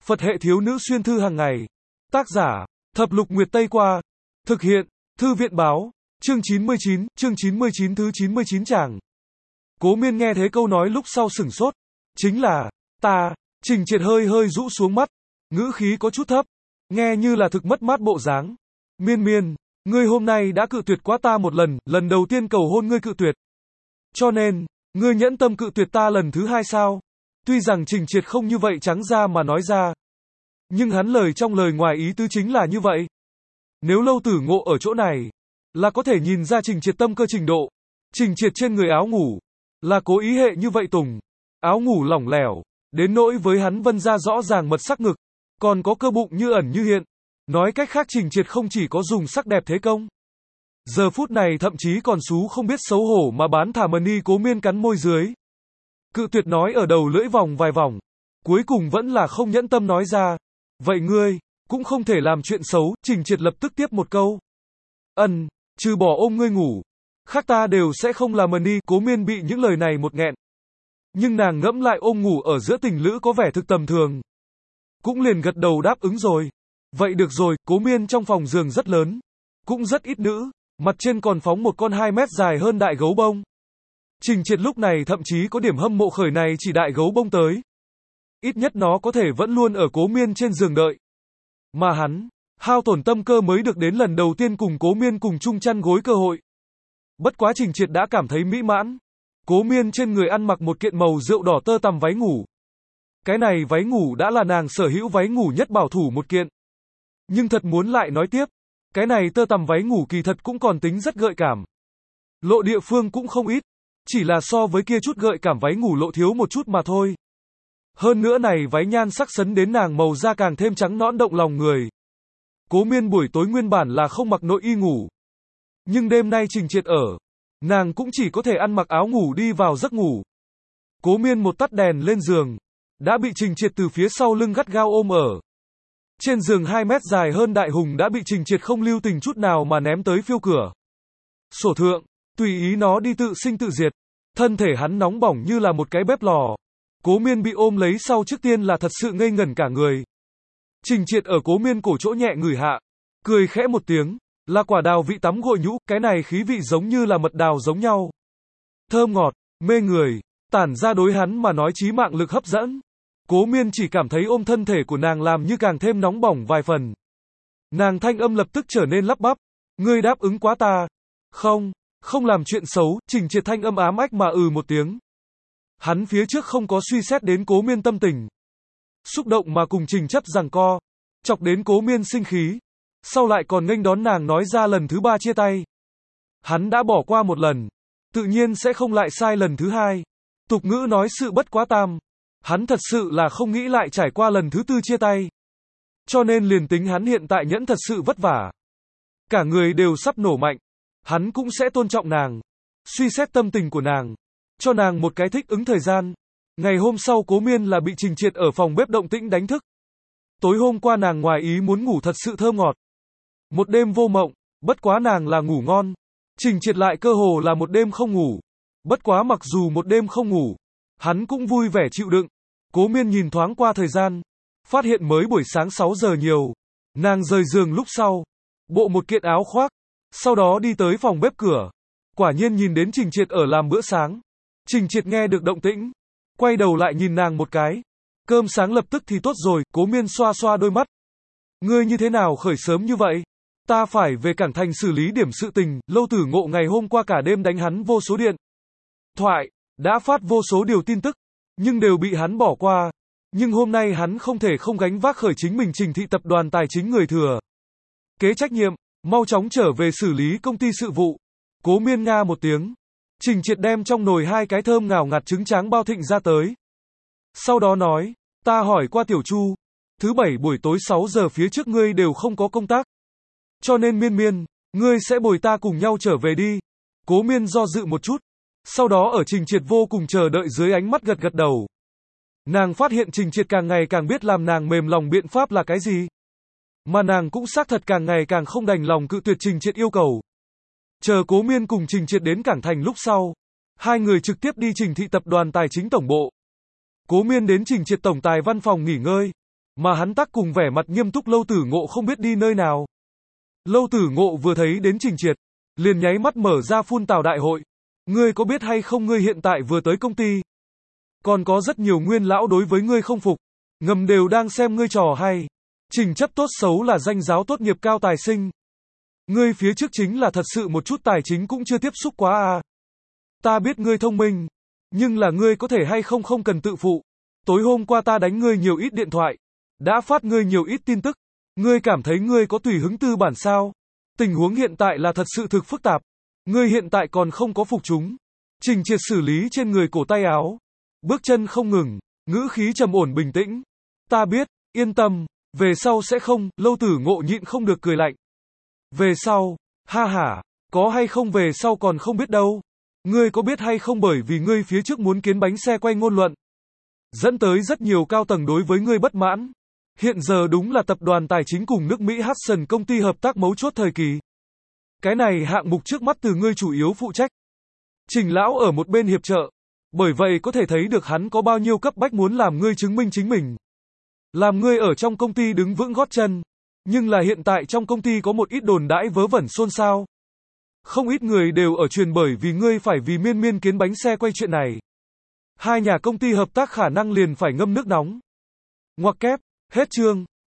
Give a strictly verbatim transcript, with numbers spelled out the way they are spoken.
Phật hệ thiếu nữ xuyên thư hàng ngày. Tác giả, Thập Lục Nguyệt Tây Qua. Thực hiện, Thư viện báo. Chương chín mươi chín, chương chín mươi chín thứ chín mươi chín chàng. Cố Miên nghe thấy câu nói lúc sau sửng sốt. Chính là, ta, Trình Triệt hơi hơi rũ xuống mắt. Ngữ khí có chút thấp. Nghe như là thực mất mát bộ dáng. Miên Miên, ngươi hôm nay đã cự tuyệt quá ta một lần, lần đầu tiên cầu hôn ngươi cự tuyệt. Cho nên, ngươi nhẫn tâm cự tuyệt ta lần thứ hai sao? Tuy rằng Trình Triệt không như vậy trắng ra mà nói ra. Nhưng hắn lời trong lời ngoài ý tứ chính là như vậy. Nếu Lâu Tử Ngộ ở chỗ này, là có thể nhìn ra Trình Triệt tâm cơ trình độ. Trình Triệt trên người áo ngủ, là cố ý hệ như vậy tùng. Áo ngủ lỏng lẻo, đến nỗi với hắn vân ra rõ ràng mật sắc ngực, còn có cơ bụng như ẩn như hiện. Nói cách khác Trình Triệt không chỉ có dùng sắc đẹp thế công. Giờ phút này thậm chí còn xú không biết xấu hổ mà bán thả mần y. Cố Miên cắn môi dưới. Cự tuyệt nói ở đầu lưỡi vòng vài vòng. Cuối cùng vẫn là không nhẫn tâm nói ra. Vậy ngươi, cũng không thể làm chuyện xấu. Trình Triệt lập tức tiếp một câu. Ân, trừ bỏ ôm ngươi ngủ, khác ta đều sẽ không làm mần y. Cố Miên bị những lời này một nghẹn. Nhưng nàng ngẫm lại ôm ngủ ở giữa tình lữ có vẻ thực tầm thường. Cũng liền gật đầu đáp ứng rồi. Vậy được rồi, Cố Miên trong phòng giường rất lớn. Cũng rất ít nữ. Mặt trên còn phóng một con hai mét dài hơn đại gấu bông. Trình Triệt lúc này thậm chí có điểm hâm mộ khởi này chỉ đại gấu bông tới. Ít nhất nó có thể vẫn luôn ở Cố Miên trên giường đợi. Mà hắn, hao tổn tâm cơ mới được đến lần đầu tiên cùng Cố Miên cùng chung chăn gối cơ hội. Bất quá Trình Triệt đã cảm thấy mỹ mãn. Cố Miên trên người ăn mặc một kiện màu rượu đỏ tơ tằm váy ngủ. Cái này váy ngủ đã là nàng sở hữu váy ngủ nhất bảo thủ một kiện. Nhưng thật muốn lại nói tiếp, cái này tơ tằm váy ngủ kỳ thật cũng còn tính rất gợi cảm. Lộ địa phương cũng không ít, chỉ là so với kia chút gợi cảm váy ngủ lộ thiếu một chút mà thôi. Hơn nữa này váy nhan sắc sấn đến nàng màu da càng thêm trắng nõn động lòng người. Cố Miên buổi tối nguyên bản là không mặc nội y ngủ. Nhưng đêm nay Trình Triệt ở, nàng cũng chỉ có thể ăn mặc áo ngủ đi vào giấc ngủ. Cố Miên một tắt đèn lên giường, đã bị Trình Triệt từ phía sau lưng gắt gao ôm ở. Trên giường hai mét dài hơn đại hùng đã bị Trình Triệt không lưu tình chút nào mà ném tới phiêu cửa. Sổ thượng, tùy ý nó đi tự sinh tự diệt. Thân thể hắn nóng bỏng như là một cái bếp lò. Cố Miên bị ôm lấy sau trước tiên là thật sự ngây ngẩn cả người. Trình Triệt ở Cố Miên cổ chỗ nhẹ ngửi hạ, cười khẽ một tiếng, là quả đào vị tắm gội nhũ, cái này khí vị giống như là mật đào giống nhau. Thơm ngọt, mê người, tản ra đối hắn mà nói chí mạng lực hấp dẫn. Cố Miên chỉ cảm thấy ôm thân thể của nàng làm như càng thêm nóng bỏng vài phần. Nàng thanh âm lập tức trở nên lắp bắp. Ngươi đáp ứng quá ta. Không, không làm chuyện xấu. Trình Triệt thanh âm ám ách mà ừ một tiếng. Hắn phía trước không có suy xét đến Cố Miên tâm tình. Xúc động mà cùng Trình chấp giằng co. Chọc đến Cố Miên sinh khí. Sau lại còn nghênh đón nàng nói ra lần thứ ba chia tay. Hắn đã bỏ qua một lần. Tự nhiên sẽ không lại sai lần thứ hai. Tục ngữ nói sự bất quá tam. Hắn thật sự là không nghĩ lại trải qua lần thứ tư chia tay. Cho nên liền tính hắn hiện tại nhẫn thật sự vất vả. Cả người đều sắp nổ mạnh. Hắn cũng sẽ tôn trọng nàng. Suy xét tâm tình của nàng. Cho nàng một cái thích ứng thời gian. Ngày hôm sau Cố Miên là bị Trình Triệt ở phòng bếp động tĩnh đánh thức. Tối hôm qua nàng ngoài ý muốn ngủ thật sự thơm ngọt. Một đêm vô mộng. Bất quá nàng là ngủ ngon. Trình Triệt lại cơ hồ là một đêm không ngủ. Bất quá mặc dù một đêm không ngủ, hắn cũng vui vẻ chịu đựng. Cố Miên nhìn thoáng qua thời gian, phát hiện mới buổi sáng sáu giờ nhiều. Nàng rời giường lúc sau, bộ một kiện áo khoác, sau đó đi tới phòng bếp cửa. Quả nhiên nhìn đến Trình Triệt ở làm bữa sáng. Trình Triệt nghe được động tĩnh, quay đầu lại nhìn nàng một cái. Cơm sáng lập tức thì tốt rồi. Cố Miên xoa xoa đôi mắt. Ngươi như thế nào khởi sớm như vậy? Ta phải về Cảng Thành xử lý điểm sự tình. Lâu Tử Ngộ ngày hôm qua cả đêm đánh hắn vô số điện thoại, đã phát vô số điều tin tức, nhưng đều bị hắn bỏ qua. Nhưng hôm nay hắn không thể không gánh vác khởi chính mình Trình thị tập đoàn tài chính người thừa kế trách nhiệm, mau chóng trở về xử lý công ty sự vụ. Cố Miên nga một tiếng. Trình Triệt đem trong nồi hai cái thơm ngào ngạt trứng tráng bao thịnh ra tới. Sau đó nói, ta hỏi qua Tiểu Chu, thứ bảy buổi tối sáu giờ phía trước ngươi đều không có công tác. Cho nên Miên Miên, ngươi sẽ bồi ta cùng nhau trở về đi. Cố Miên do dự một chút. Sau đó ở Trình Triệt vô cùng chờ đợi dưới ánh mắt gật gật đầu. Nàng phát hiện Trình Triệt càng ngày càng biết làm nàng mềm lòng biện pháp là cái gì. Mà nàng cũng xác thật càng ngày càng không đành lòng cự tuyệt Trình Triệt yêu cầu. Chờ Cố Miên cùng Trình Triệt đến Cảng Thành lúc sau, hai người trực tiếp đi Trình thị tập đoàn tài chính tổng bộ. Cố Miên đến Trình Triệt tổng tài văn phòng nghỉ ngơi. Mà hắn tắc cùng vẻ mặt nghiêm túc Lâu Tử Ngộ không biết đi nơi nào. Lâu Tử Ngộ vừa thấy đến Trình Triệt, liền nháy mắt mở ra phun tào đại hội. Ngươi có biết hay không ngươi hiện tại vừa tới công ty. Còn có rất nhiều nguyên lão đối với ngươi không phục. Ngầm đều đang xem ngươi trò hay. Trình chấp tốt xấu là danh giáo tốt nghiệp cao tài sinh. Ngươi phía trước chính là thật sự một chút tài chính cũng chưa tiếp xúc quá à. Ta biết ngươi thông minh. Nhưng là ngươi có thể hay không không cần tự phụ. Tối hôm qua ta đánh ngươi nhiều ít điện thoại. Đã phát ngươi nhiều ít tin tức. Ngươi cảm thấy ngươi có tùy hứng tư bản sao? Tình huống hiện tại là thật sự thực phức tạp. Ngươi hiện tại còn không có phục chúng. Trình Triệt xử lý trên người cổ tay áo. Bước chân không ngừng, ngữ khí trầm ổn bình tĩnh. Ta biết, yên tâm, về sau sẽ không, Lâu Tử Ngộ nhịn không được cười lạnh. Về sau, ha ha, có hay không về sau còn không biết đâu. Ngươi có biết hay không bởi vì ngươi phía trước muốn kiến bánh xe quay ngôn luận. Dẫn tới rất nhiều cao tầng đối với ngươi bất mãn. Hiện giờ đúng là tập đoàn tài chính cùng nước Mỹ Hudson công ty hợp tác mấu chốt thời kỳ. Cái này hạng mục trước mắt từ ngươi chủ yếu phụ trách. Trình lão ở một bên hiệp trợ. Bởi vậy có thể thấy được hắn có bao nhiêu cấp bách muốn làm ngươi chứng minh chính mình. Làm ngươi ở trong công ty đứng vững gót chân. Nhưng là hiện tại trong công ty có một ít đồn đãi vớ vẩn xôn xao. Không ít người đều ở truyền bởi vì ngươi phải vì miên miên kiến bánh xe quay chuyện này. Hai nhà công ty hợp tác khả năng liền phải ngâm nước nóng. Ngoặc kép, hết chương.